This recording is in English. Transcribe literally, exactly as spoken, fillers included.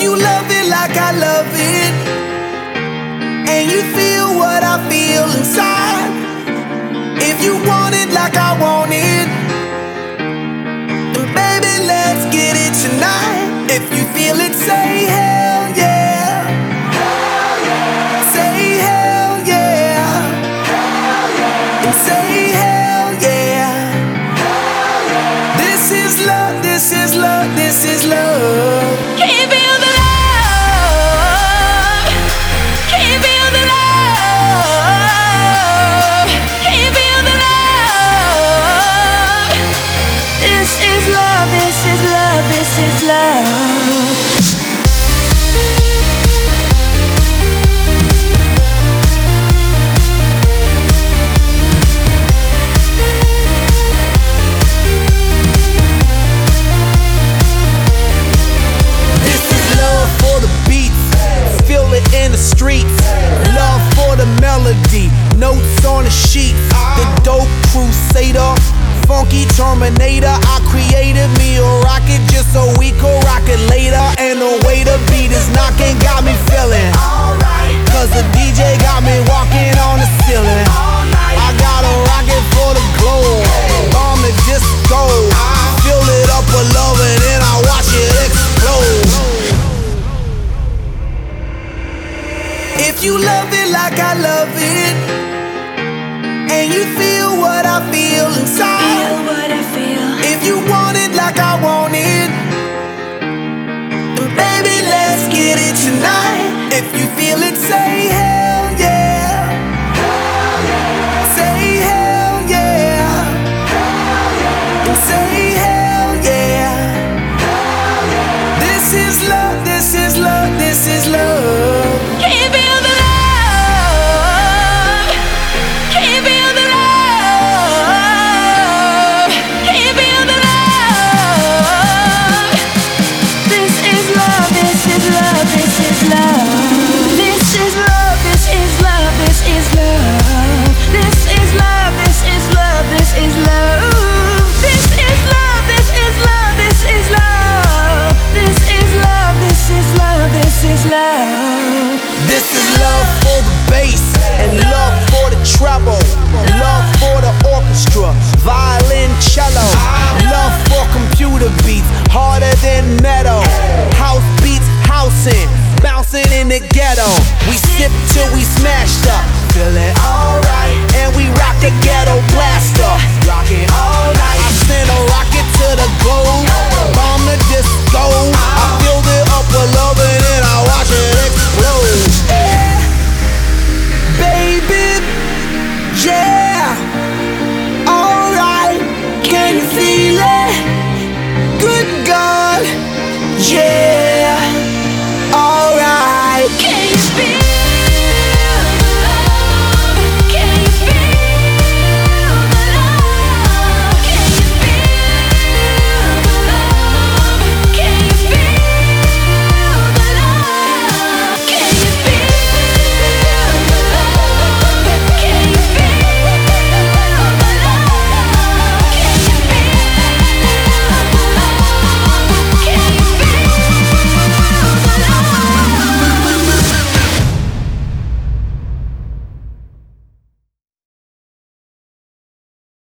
you love it like I love it, and you feel what I feel inside, if you want it like I want it, then baby let's get it tonight. If you feel it, say hell yeah. Hell yeah. Say hell yeah. Hell yeah. And say hell yeah. Hell yeah. This is love, this is love, this is love. Can you feel the love? Can you feel the love? Can you feel the love? This is love, this is love, this is love. In the streets, love for the melody, notes on the sheet. The dope crusader, funky terminator. I created me a rocket just so we could rock it later. And the way the beat is knocking got me feeling alright, cause the D J got me walking on the ceiling. I got a rocket for the globe, bomb the disco, fill it up with love and then I watch it explode. If you love it like I love it, and you feel what I feel inside, Feel what I feel. if you want it like I want it, then baby let's get it tonight. If you feel it, say hell yeah. Hell yeah. Say hell yeah. Hell yeah. And say hell yeah. Hell yeah. This is love, this is love, this is love. Can you feel the love? Can you feel the love? Can you feel the love? This is love, this is love, this is love. This is love, this is love, this is love. This is love, this is love, this is love. This is love, this is love, this is love. This is love, this is love, this is love. This is love for the bass and love for the treble, love for the orchestra, violin, cello, love for computer beats, harder than metal, house beats, housing, bouncing in the ghetto. We sip till we smashed up, feeling alright, and we rock the ghetto blaster, rocking all night. I send a rocket to the globe, bomb the disco.